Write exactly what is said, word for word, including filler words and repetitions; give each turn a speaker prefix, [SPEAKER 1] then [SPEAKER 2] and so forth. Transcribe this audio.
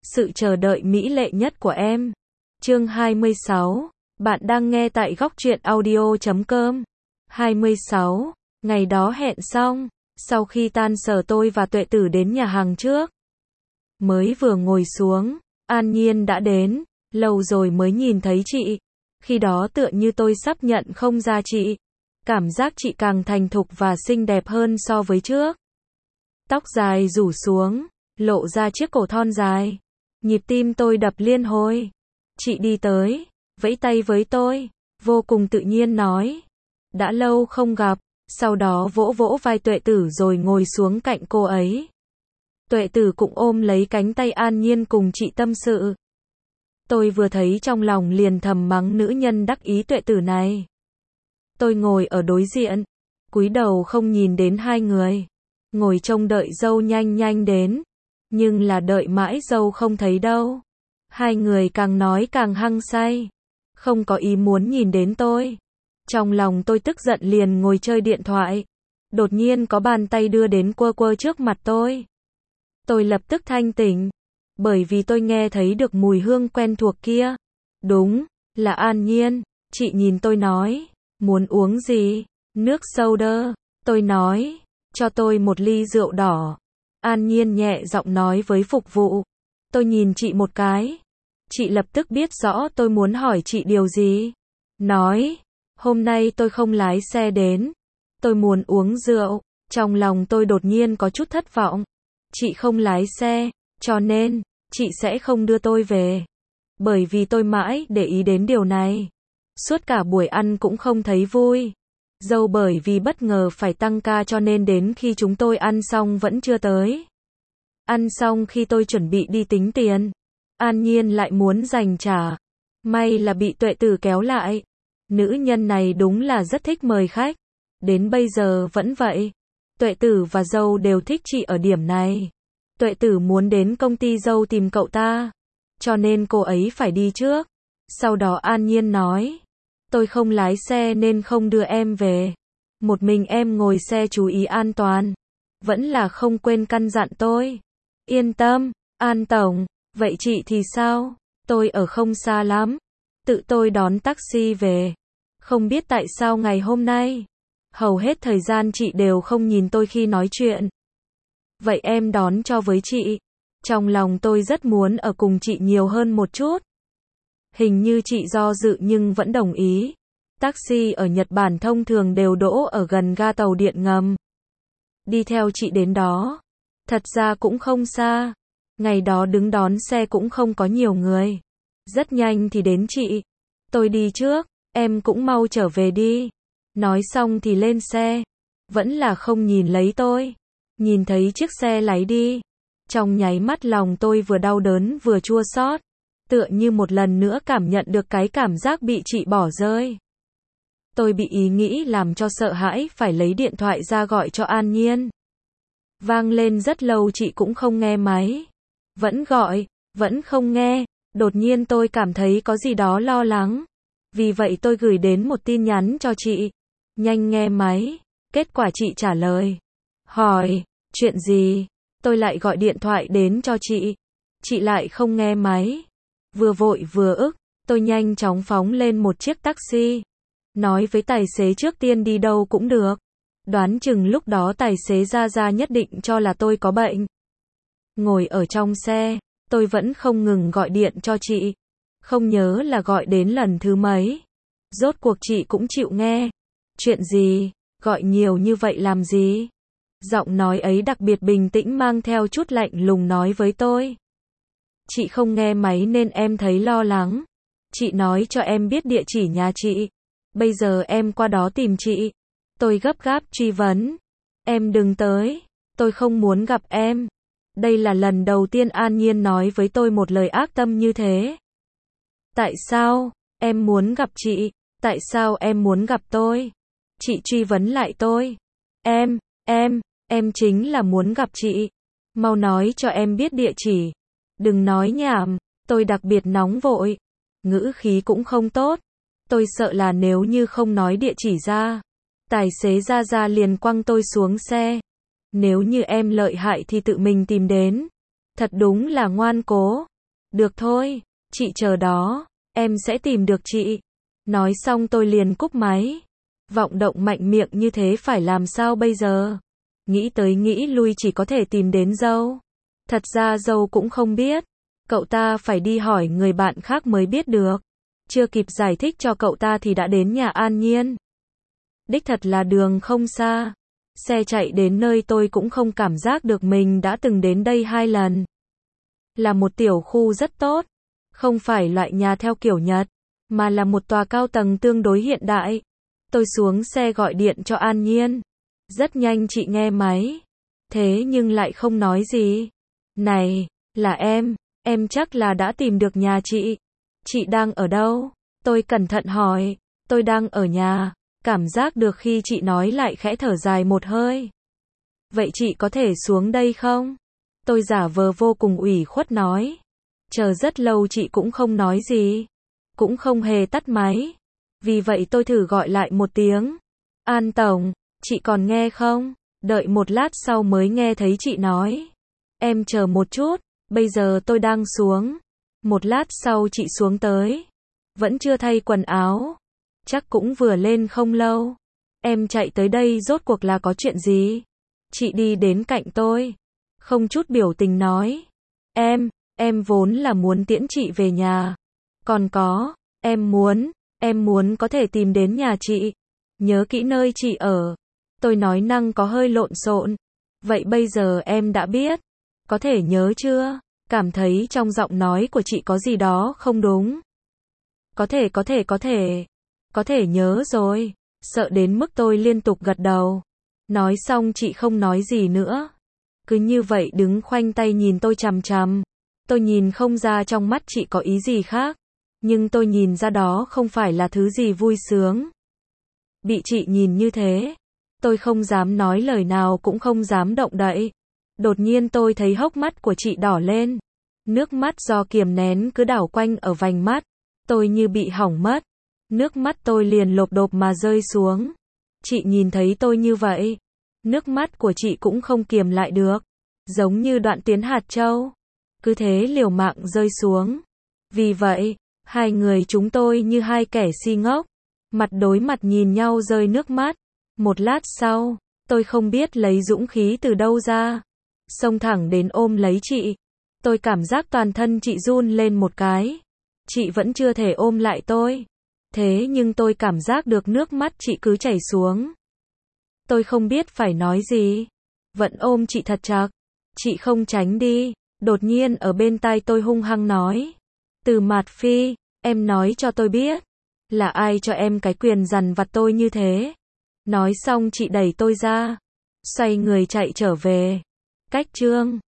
[SPEAKER 1] Sự chờ đợi mỹ lệ nhất của em. Chương hai mươi sáu. Bạn đang nghe tại góc truyện audio chấm com. hai mươi sáu. Ngày đó hẹn xong, sau khi tan sở tôi và Tuệ Tử đến nhà hàng trước. Mới vừa ngồi xuống, An Nhiên đã đến, lâu rồi mới nhìn thấy chị. Khi đó tựa như tôi sắp nhận không ra chị. Cảm giác chị càng thành thục và xinh đẹp hơn so với trước. Tóc dài rủ xuống, lộ ra chiếc cổ thon dài. Nhịp tim tôi đập liên hồi. Chị đi tới, vẫy tay với tôi, vô cùng tự nhiên nói. Đã lâu không gặp, sau đó vỗ vỗ vai Tuệ Tử rồi ngồi xuống cạnh cô ấy. Tuệ Tử cũng ôm lấy cánh tay An Nhiên cùng chị tâm sự. Tôi vừa thấy trong lòng liền thầm mắng nữ nhân đắc ý Tuệ Tử này. Tôi ngồi ở đối diện, cúi đầu không nhìn đến hai người, ngồi trông đợi dâu nhanh nhanh đến, nhưng là đợi mãi dâu không thấy đâu. Hai người càng nói càng hăng say, không có ý muốn nhìn đến tôi. Trong lòng tôi tức giận liền ngồi chơi điện thoại. Đột nhiên có bàn tay đưa đến quơ quơ trước mặt tôi. Tôi lập tức thanh tỉnh, bởi vì tôi nghe thấy được mùi hương quen thuộc kia. Đúng, là An Nhiên. Chị nhìn tôi nói, muốn uống gì? Nước soda. Tôi nói, cho tôi một ly rượu đỏ. An Nhiên nhẹ giọng nói với phục vụ. Tôi nhìn chị một cái. Chị lập tức biết rõ tôi muốn hỏi chị điều gì. Nói, hôm nay tôi không lái xe đến. Tôi muốn uống rượu. Trong lòng tôi đột nhiên có chút thất vọng. Chị không lái xe, cho nên, chị sẽ không đưa tôi về. Bởi vì tôi mãi để ý đến điều này. Suốt cả buổi ăn cũng không thấy vui. Dâu bởi vì bất ngờ phải tăng ca cho nên đến khi chúng tôi ăn xong vẫn chưa tới. Ăn xong khi tôi chuẩn bị đi tính tiền, An Nhiên lại muốn giành trả. May là bị Tuệ Tử kéo lại. Nữ nhân này đúng là rất thích mời khách. Đến bây giờ vẫn vậy. Tuệ Tử và dâu đều thích chị ở điểm này. Tuệ Tử muốn đến công ty dâu tìm cậu ta, cho nên cô ấy phải đi trước. Sau đó An Nhiên nói, tôi không lái xe nên không đưa em về. Một mình em ngồi xe chú ý an toàn. Vẫn là không quên căn dặn tôi. Yên tâm, An Tổng. Vậy chị thì sao? Tôi ở không xa lắm. Tự tôi đón taxi về. Không biết tại sao ngày hôm nay, hầu hết thời gian chị đều không nhìn tôi khi nói chuyện. Vậy em đón cho với chị. Trong lòng tôi rất muốn ở cùng chị nhiều hơn một chút. Hình như chị do dự nhưng vẫn đồng ý. Taxi ở Nhật Bản thông thường đều đỗ ở gần ga tàu điện ngầm. Đi theo chị đến đó. Thật ra cũng không xa. Ngày đó đứng đón xe cũng không có nhiều người. Rất nhanh thì đến chị. Tôi đi trước, em cũng mau trở về đi. Nói xong thì lên xe. Vẫn là không nhìn lấy tôi. Nhìn thấy chiếc xe lái đi. Trong nháy mắt lòng tôi vừa đau đớn vừa chua xót. Tựa như một lần nữa cảm nhận được cái cảm giác bị chị bỏ rơi. Tôi bị ý nghĩ làm cho sợ hãi phải lấy điện thoại ra gọi cho An Nhiên. Vang lên rất lâu chị cũng không nghe máy. Vẫn gọi, vẫn không nghe. Đột nhiên tôi cảm thấy có gì đó lo lắng. Vì vậy tôi gửi đến một tin nhắn cho chị. Nhanh nghe máy. Kết quả chị trả lời. Hỏi, chuyện gì? Tôi lại gọi điện thoại đến cho chị. Chị lại không nghe máy. Vừa vội vừa ức, tôi nhanh chóng phóng lên một chiếc taxi. Nói với tài xế trước tiên đi đâu cũng được. Đoán chừng lúc đó tài xế ra ra nhất định cho là tôi có bệnh. Ngồi ở trong xe, tôi vẫn không ngừng gọi điện cho chị. Không nhớ là gọi đến lần thứ mấy. Rốt cuộc chị cũng chịu nghe. Chuyện gì? Gọi nhiều như vậy làm gì? Giọng nói ấy đặc biệt bình tĩnh mang theo chút lạnh lùng nói với tôi. Chị không nghe máy nên em thấy lo lắng. Chị nói cho em biết địa chỉ nhà chị. Bây giờ em qua đó tìm chị. Tôi gấp gáp truy vấn. Em đừng tới. Tôi không muốn gặp em. Đây là lần đầu tiên An Nhiên nói với tôi một lời ác tâm như thế. Tại sao em muốn gặp chị? Tại sao em muốn gặp tôi? Chị truy vấn lại tôi. Em, em, em chính là muốn gặp chị. Mau nói cho em biết địa chỉ. Đừng nói nhảm. Tôi đặc biệt nóng vội. Ngữ khí cũng không tốt. Tôi sợ là nếu như không nói địa chỉ ra, tài xế ra ra liền quăng tôi xuống xe. Nếu như em lợi hại thì tự mình tìm đến. Thật đúng là ngoan cố. Được thôi, chị chờ đó, em sẽ tìm được chị. Nói xong tôi liền cúp máy. Vọng động mạnh miệng như thế phải làm sao bây giờ? Nghĩ tới nghĩ lui chỉ có thể tìm đến dâu. Thật ra dâu cũng không biết. Cậu ta phải đi hỏi người bạn khác mới biết được. Chưa kịp giải thích cho cậu ta thì đã đến nhà An Nhiên. Đích thật là đường không xa. Xe chạy đến nơi tôi cũng không cảm giác được mình đã từng đến đây hai lần. Là một tiểu khu rất tốt. Không phải loại nhà theo kiểu Nhật, mà là một tòa cao tầng tương đối hiện đại. Tôi xuống xe gọi điện cho An Nhiên. Rất nhanh chị nghe máy. Thế nhưng lại không nói gì. Này, là em, em chắc là đã tìm được nhà chị. Chị đang ở đâu? Tôi cẩn thận hỏi. Tôi đang ở nhà. Cảm giác được khi chị nói lại khẽ thở dài một hơi. Vậy chị có thể xuống đây không? Tôi giả vờ vô cùng ủy khuất nói. Chờ rất lâu chị cũng không nói gì. Cũng không hề tắt máy. Vì vậy tôi thử gọi lại một tiếng. An Tổng, chị còn nghe không? Đợi một lát sau mới nghe thấy chị nói. Em chờ một chút, bây giờ tôi đang xuống. Một lát sau chị xuống tới. Vẫn chưa thay quần áo. Chắc cũng vừa lên không lâu. Em chạy tới đây rốt cuộc là có chuyện gì? Chị đi đến cạnh tôi. Không chút biểu tình nói. Em, em vốn là muốn tiễn chị về nhà. Còn có, em muốn, em muốn có thể tìm đến nhà chị. Nhớ kỹ nơi chị ở. Tôi nói năng có hơi lộn xộn. Vậy bây giờ em đã biết. Có thể nhớ chưa? Cảm thấy trong giọng nói của chị có gì đó không đúng. Có thể có thể có thể. Có thể nhớ rồi. Sợ đến mức tôi liên tục gật đầu. Nói xong chị không nói gì nữa. Cứ như vậy đứng khoanh tay nhìn tôi chằm chằm. Tôi nhìn không ra trong mắt chị có ý gì khác. Nhưng tôi nhìn ra đó không phải là thứ gì vui sướng. Bị chị nhìn như thế. Tôi không dám nói lời nào cũng không dám động đậy. Đột nhiên tôi thấy hốc mắt của chị đỏ lên. Nước mắt do kiềm nén cứ đảo quanh ở vành mắt. Tôi như bị hỏng mất. Nước mắt tôi liền lộp độp mà rơi xuống. Chị nhìn thấy tôi như vậy. Nước mắt của chị cũng không kiềm lại được. Giống như đoạn tiến hạt châu. Cứ thế liều mạng rơi xuống. Vì vậy, hai người chúng tôi như hai kẻ si ngốc. Mặt đối mặt nhìn nhau rơi nước mắt. Một lát sau, tôi không biết lấy dũng khí từ đâu ra. Xông thẳng đến ôm lấy chị. Tôi cảm giác toàn thân chị run lên một cái. Chị vẫn chưa thể ôm lại tôi. Thế nhưng tôi cảm giác được nước mắt chị cứ chảy xuống. Tôi không biết phải nói gì. Vẫn ôm chị thật chặt. Chị không tránh đi. Đột nhiên ở bên tai tôi hung hăng nói. Từ Mạt Phi, em nói cho tôi biết. Là ai cho em cái quyền dằn vặt tôi như thế? Nói xong chị đẩy tôi ra. Xoay người chạy trở về. Cách chương